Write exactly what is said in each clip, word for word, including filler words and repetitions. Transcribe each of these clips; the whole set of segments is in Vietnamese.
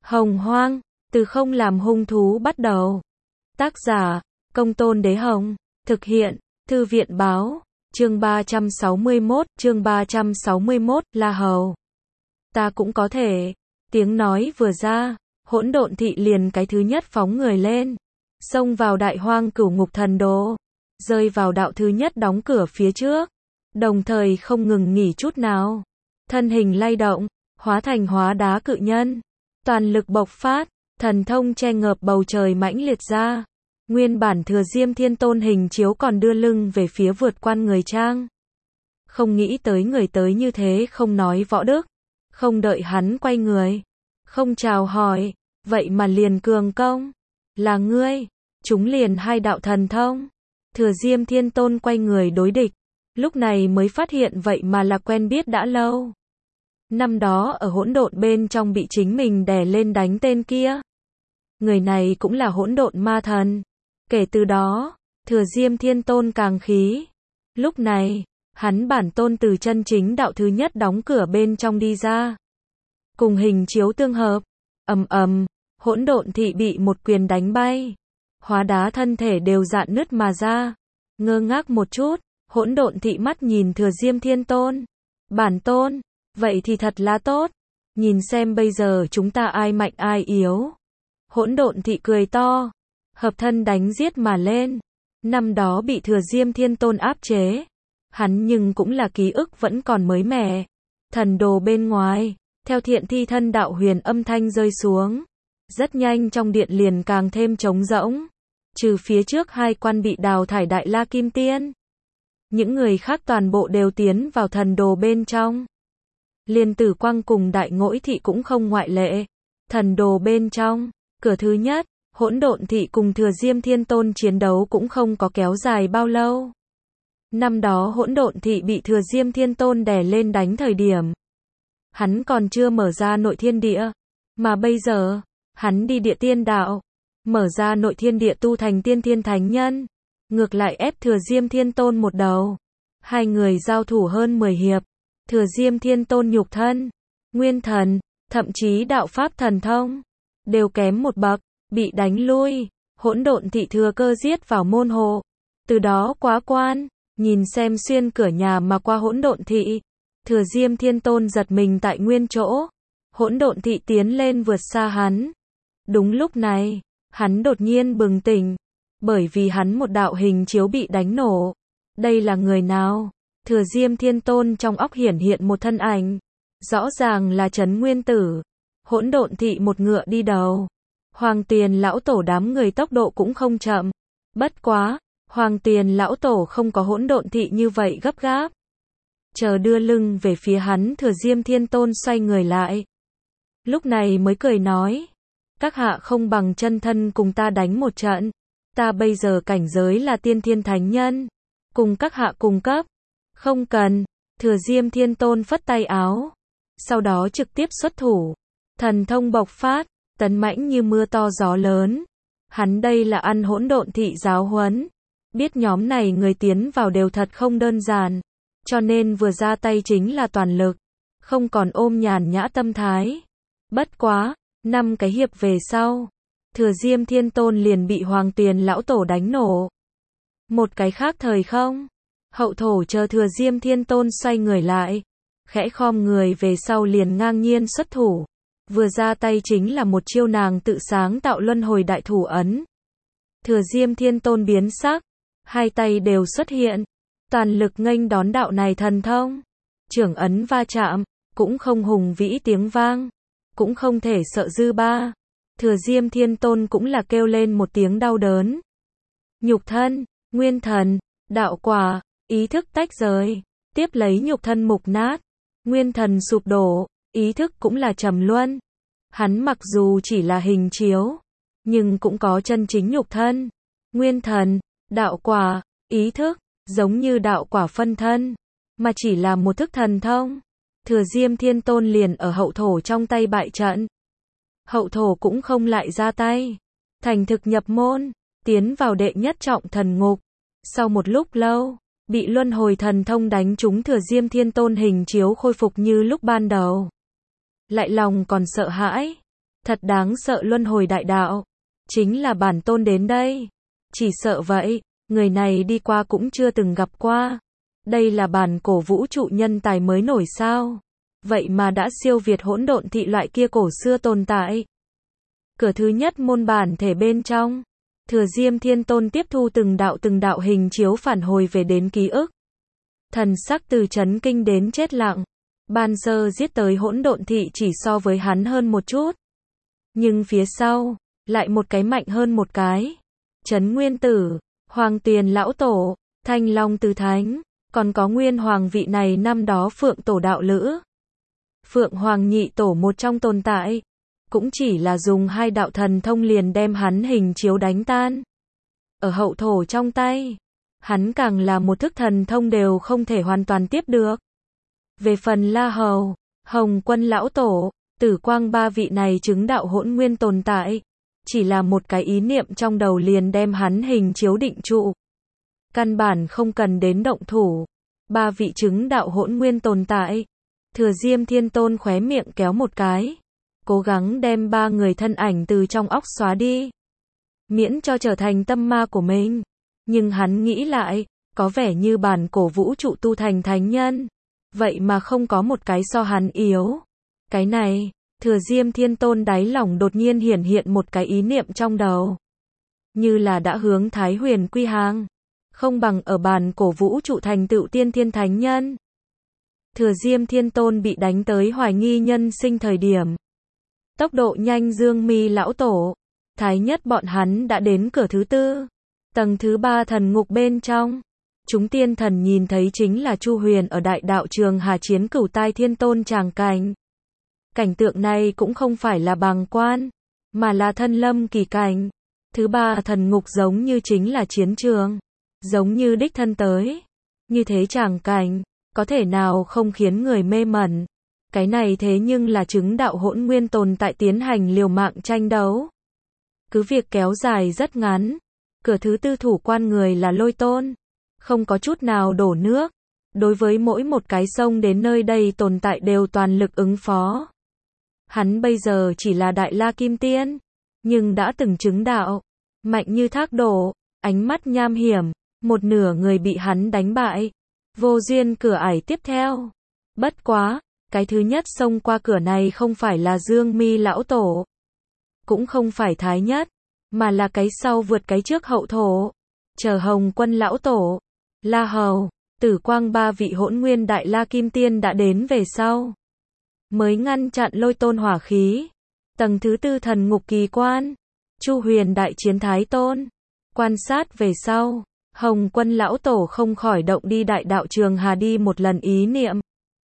Hồng Hoang, từ không làm hung thú bắt đầu. Tác giả, Công Tôn Đế Hồng. Thực hiện, Thư viện báo. Chương ba trăm sáu mươi mốt, chương ba trăm sáu mươi mốt, La Hầu. Ta cũng có thể. Tiếng nói vừa ra, Hỗn Độn Thị liền cái thứ nhất phóng người lên, xông vào Đại Hoang Cửu Ngục Thần Đồ, rơi vào đạo thứ nhất đóng cửa phía trước, đồng thời không ngừng nghỉ chút nào. Thân hình lay động, hóa thành hóa đá cự nhân, toàn lực bộc phát, thần thông che ngợp bầu trời mãnh liệt ra. Nguyên bản Thừa Diêm Thiên Tôn hình chiếu còn đưa lưng về phía vượt quan người trang. Không nghĩ tới người tới như thế không nói võ đức, không đợi hắn quay người, không chào hỏi, vậy mà liền cường công. Là ngươi, chúng liền hai đạo thần thông. Thừa Diêm Thiên Tôn quay người đối địch, lúc này mới phát hiện vậy mà là quen biết đã lâu. Năm đó ở hỗn độn bên trong bị chính mình đè lên đánh tên kia. Người này cũng là hỗn độn ma thần. Kể từ đó, Thừa Diêm Thiên Tôn càng khí. Lúc này, hắn bản tôn từ chân chính đạo thứ nhất đóng cửa bên trong đi ra. Cùng hình chiếu tương hợp, ầm ầm, Hỗn Độn Thị bị một quyền đánh bay. Hóa đá thân thể đều rạn nứt mà ra. Ngơ ngác một chút, Hỗn Độn Thị mắt nhìn Thừa Diêm Thiên Tôn. Bản tôn, vậy thì thật là tốt. Nhìn xem bây giờ chúng ta ai mạnh ai yếu. Hỗn Độn Thị cười to, hợp thân đánh giết mà lên. Năm đó bị Thừa Diêm Thiên Tôn áp chế, hắn nhưng cũng là ký ức vẫn còn mới mẻ. Thần đồ bên ngoài, theo Thiện Thi thân đạo huyền âm thanh rơi xuống, rất nhanh trong điện liền càng thêm trống rỗng. Trừ phía trước hai quan bị đào thải Đại La Kim Tiên, những người khác toàn bộ đều tiến vào thần đồ bên trong. Liên Tử Quang cùng Đại Ngỗi Thị cũng không ngoại lệ. Thần đồ bên trong, cửa thứ nhất, Hỗn Độn Thị cùng Thừa Diêm Thiên Tôn chiến đấu cũng không có kéo dài bao lâu. Năm đó Hỗn Độn Thị bị Thừa Diêm Thiên Tôn đè lên đánh thời điểm, hắn còn chưa mở ra nội thiên địa, mà bây giờ, hắn đi địa tiên đạo, mở ra nội thiên địa tu thành tiên thiên thánh nhân, ngược lại ép Thừa Diêm Thiên Tôn một đầu. Hai người giao thủ hơn mười hiệp, Thừa Diêm Thiên Tôn nhục thân, nguyên thần, thậm chí đạo pháp thần thông, đều kém một bậc, bị đánh lui. Hỗn Độn Thị thừa cơ giết vào môn hộ, từ đó quá quan, nhìn xem xuyên cửa nhà mà qua Hỗn Độn Thị. Thừa Diêm Thiên Tôn giật mình tại nguyên chỗ. Hỗn Độn Thị tiến lên vượt xa hắn. Đúng lúc này, hắn đột nhiên bừng tỉnh, bởi vì hắn một đạo hình chiếu bị đánh nổ. Đây là người nào? Thừa Diêm Thiên Tôn trong óc hiển hiện một thân ảnh, rõ ràng là Trấn Nguyên Tử. Hỗn Độn Thị một ngựa đi đầu. Hoàng Tuyền lão tổ đám người tốc độ cũng không chậm. Bất quá, Hoàng Tuyền lão tổ không có Hỗn Độn Thị như vậy gấp gáp. Chờ đưa lưng về phía hắn, Thừa Diêm Thiên Tôn xoay người lại. Lúc này mới cười nói, các hạ không bằng chân thân cùng ta đánh một trận. Ta bây giờ cảnh giới là tiên thiên thánh nhân, cùng các hạ cùng cấp. Không cần. Thừa Diêm Thiên Tôn phất tay áo, sau đó trực tiếp xuất thủ. Thần thông bộc phát, tấn mãnh như mưa to gió lớn. Hắn đây là ăn Hỗn Độn Thị giáo huấn. Biết nhóm này người tiến vào đều thật không đơn giản, cho nên vừa ra tay chính là toàn lực, không còn ôm nhàn nhã tâm thái. Bất quá, năm cái hiệp về sau, Thừa Diêm Thiên Tôn liền bị Hoàng Tuyền lão tổ đánh nổ. Một cái khác thời không, hậu thổ chờ Thừa Diêm Thiên Tôn xoay người lại, khẽ khom người về sau liền ngang nhiên xuất thủ. Vừa ra tay chính là một chiêu nàng tự sáng tạo luân hồi đại thủ ấn. Thừa Diêm Thiên Tôn biến sắc, hai tay đều xuất hiện, toàn lực nghênh đón đạo này thần thông. Trưởng ấn va chạm, cũng không hùng vĩ tiếng vang, cũng không thể sợ dư ba. Thừa Diêm Thiên Tôn cũng là kêu lên một tiếng đau đớn. Nhục thân, nguyên thần, đạo quả, ý thức tách rời, tiếp lấy nhục thân mục nát, nguyên thần sụp đổ, ý thức cũng là trầm luân. Hắn mặc dù chỉ là hình chiếu, nhưng cũng có chân chính nhục thân, nguyên thần, đạo quả, ý thức, giống như đạo quả phân thân, mà chỉ là một thức thần thông. Thừa Diêm Thiên Tôn liền ở hậu thổ trong tay bại trận. Hậu thổ cũng không lại ra tay, thành thực nhập môn, tiến vào đệ nhất trọng thần ngục. Sau một lúc lâu, bị luân hồi thần thông đánh trúng, Thừa Diêm Thiên Tôn hình chiếu khôi phục như lúc ban đầu. Lại lòng còn sợ hãi, Thật đáng sợ luân hồi đại đạo. Chính là bản tôn đến đây. Chỉ sợ vậy, người này đi qua cũng chưa từng gặp qua. Đây là bản cổ vũ trụ nhân tài mới nổi sao? Vậy mà đã siêu việt hỗn độn thị loại kia cổ xưa tồn tại. Cửa thứ nhất môn bản thể bên trong. Thừa Diêm Thiên Tôn tiếp thu từng đạo từng đạo hình chiếu phản hồi về đến ký ức. Thần sắc từ chấn kinh đến chết lặng. Ban sơ giết tới hỗn độn thị chỉ so với hắn hơn một chút. Nhưng phía sau, lại một cái mạnh hơn một cái. Trấn Nguyên Tử, Hoàng Tuyền Lão Tổ, Thanh Long Tứ Thánh, còn có Nguyên Hoàng vị này năm đó Phượng Tổ Đạo Lữ. Phượng Hoàng nhị tổ một trong tồn tại. Cũng chỉ là dùng hai đạo thần thông liền đem hắn hình chiếu đánh tan. Ở hậu thổ trong tay, hắn càng là một thức thần thông đều không thể hoàn toàn tiếp được. Về phần La Hầu, Hồng Quân Lão Tổ, Tử Quang ba vị này chứng đạo hỗn nguyên tồn tại, chỉ là một cái ý niệm trong đầu liền đem hắn hình chiếu định trụ. Căn bản không cần đến động thủ. Ba vị chứng đạo hỗn nguyên tồn tại. Thừa Diêm Thiên Tôn khóe miệng kéo một cái. Cố gắng đem ba người thân ảnh từ trong óc xóa đi. Miễn cho trở thành tâm ma của mình. Nhưng hắn nghĩ lại, có vẻ như bản cổ vũ trụ tu thành thánh nhân. Vậy mà không có một cái so hắn yếu. Cái này, Thừa Diêm Thiên Tôn đáy lòng đột nhiên hiển hiện một cái ý niệm trong đầu. Như là đã hướng Thái Huyền quy hàng. Không bằng ở bản cổ vũ trụ thành tựu tiên thiên thánh nhân. Thừa Diêm Thiên Tôn bị đánh tới hoài nghi nhân sinh thời điểm. Tốc độ nhanh Dương Mi Lão Tổ, Thái Nhất bọn hắn đã đến cửa thứ tư. Tầng thứ ba thần ngục bên trong. Chúng tiên thần nhìn thấy chính là Chu Huyền ở đại đạo trường Hà chiến cửu tai thiên tôn tràng cảnh. Cảnh tượng này cũng không phải là bàng quan, mà là thân lâm kỳ cảnh. Thứ ba thần ngục giống như chính là chiến trường. Giống như đích thân tới. Như thế tràng cảnh, có thể nào không khiến người mê mẩn. Cái này thế nhưng là chứng đạo hỗn nguyên tồn tại tiến hành liều mạng tranh đấu. Cứ việc kéo dài rất ngắn. Cửa thứ tư thủ quan người là Lôi Tôn. Không có chút nào đổ nước. Đối với mỗi một cái sông đến nơi đây tồn tại đều toàn lực ứng phó. Hắn bây giờ chỉ là Đại La Kim Tiên. Nhưng đã từng chứng đạo. Mạnh như thác đổ. Ánh mắt nham hiểm. Một nửa người bị hắn đánh bại. Vô duyên cửa ải tiếp theo. Bất quá. Cái thứ nhất xông qua cửa này không phải là Dương Mi Lão Tổ. Cũng không phải Thái Nhất. Mà là cái sau vượt cái trước hậu thổ. Chờ Hồng Quân Lão Tổ. La Hầu. Tử Quang ba vị hỗn nguyên Đại La Kim Tiên đã đến về sau. Mới ngăn chặn Lôi Tôn hỏa khí. Tầng thứ tư thần ngục kỳ quan. Chu Huyền đại chiến Thái Tôn. Quan sát về sau. Hồng Quân Lão Tổ không khỏi động đi đại đạo trường Hà đi một lần ý niệm.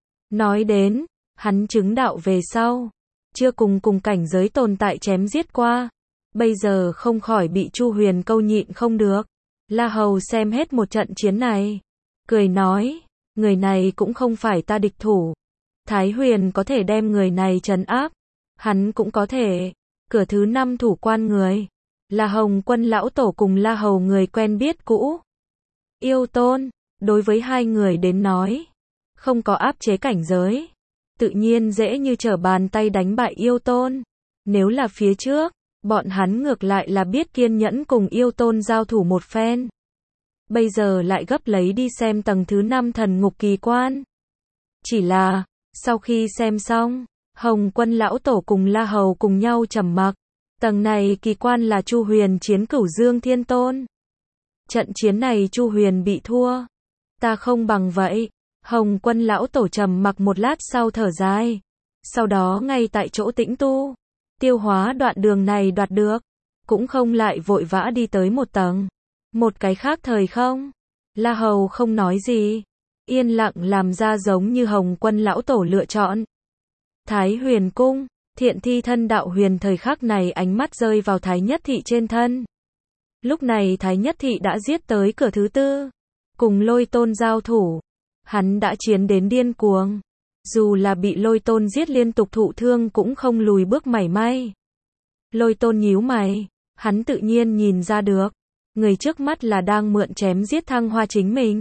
Nói đến, hắn chứng đạo về sau. Chưa cùng cùng cảnh giới tồn tại chém giết qua. Bây giờ không khỏi bị Chu Huyền câu nhịn không được. La Hầu xem hết một trận chiến này. Cười nói, người này cũng không phải ta địch thủ. Thái Huyền có thể đem người này trấn áp. Hắn cũng có thể. Cửa thứ năm thủ quan người. Là Hồng Quân Lão Tổ cùng La Hầu người quen biết cũ. Yêu Tôn, đối với hai người đến nói. Không có áp chế cảnh giới. Tự nhiên dễ như trở bàn tay đánh bại Yêu Tôn. Nếu là phía trước, bọn hắn ngược lại là biết kiên nhẫn cùng Yêu Tôn giao thủ một phen. Bây giờ lại gấp lấy đi xem tầng thứ năm thần ngục kỳ quan. Chỉ là, sau khi xem xong, Hồng Quân Lão Tổ cùng La Hầu cùng nhau trầm mặc. Tầng này kỳ quan là Chu Huyền chiến Cửu Dương Thiên Tôn. Trận chiến này Chu Huyền bị thua. Ta không bằng vậy. Hồng Quân Lão Tổ trầm mặc một lát sau thở dài. Sau đó ngay tại chỗ tĩnh tu. Tiêu hóa đoạn đường này đoạt được. Cũng không lại vội vã đi tới một tầng. Một cái khác thời không. La Hầu không nói gì. Yên lặng làm ra giống như Hồng Quân Lão Tổ lựa chọn. Thái Huyền Cung. Thiện thi thân đạo huyền thời khắc này ánh mắt rơi vào Thái Nhất Thị trên thân. Lúc này Thái Nhất Thị đã giết tới cửa thứ tư. Cùng Lôi Tôn giao thủ. Hắn đã chiến đến điên cuồng. Dù là bị Lôi Tôn giết liên tục thụ thương cũng không lùi bước mảy may. Lôi Tôn nhíu mày. Hắn tự nhiên nhìn ra được. Người trước mắt là đang mượn chém giết thăng hoa chính mình.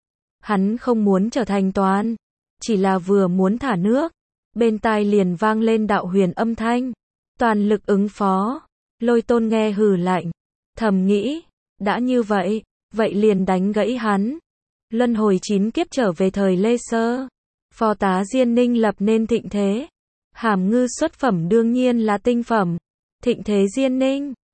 Hắn không muốn trở thành toán. Chỉ là vừa muốn thả nước. Bên tai liền vang lên đạo huyền âm thanh. toàn lực ứng phó. Lôi Tôn nghe hừ lạnh, thầm nghĩ, đã như vậy, vậy liền đánh gãy hắn. Luân hồi chín kiếp trở về thời Lê Sơ, phò tá Diên Ninh lập nên thịnh thế. Hàm Ngư xuất phẩm đương nhiên là tinh phẩm. Thịnh thế Diên Ninh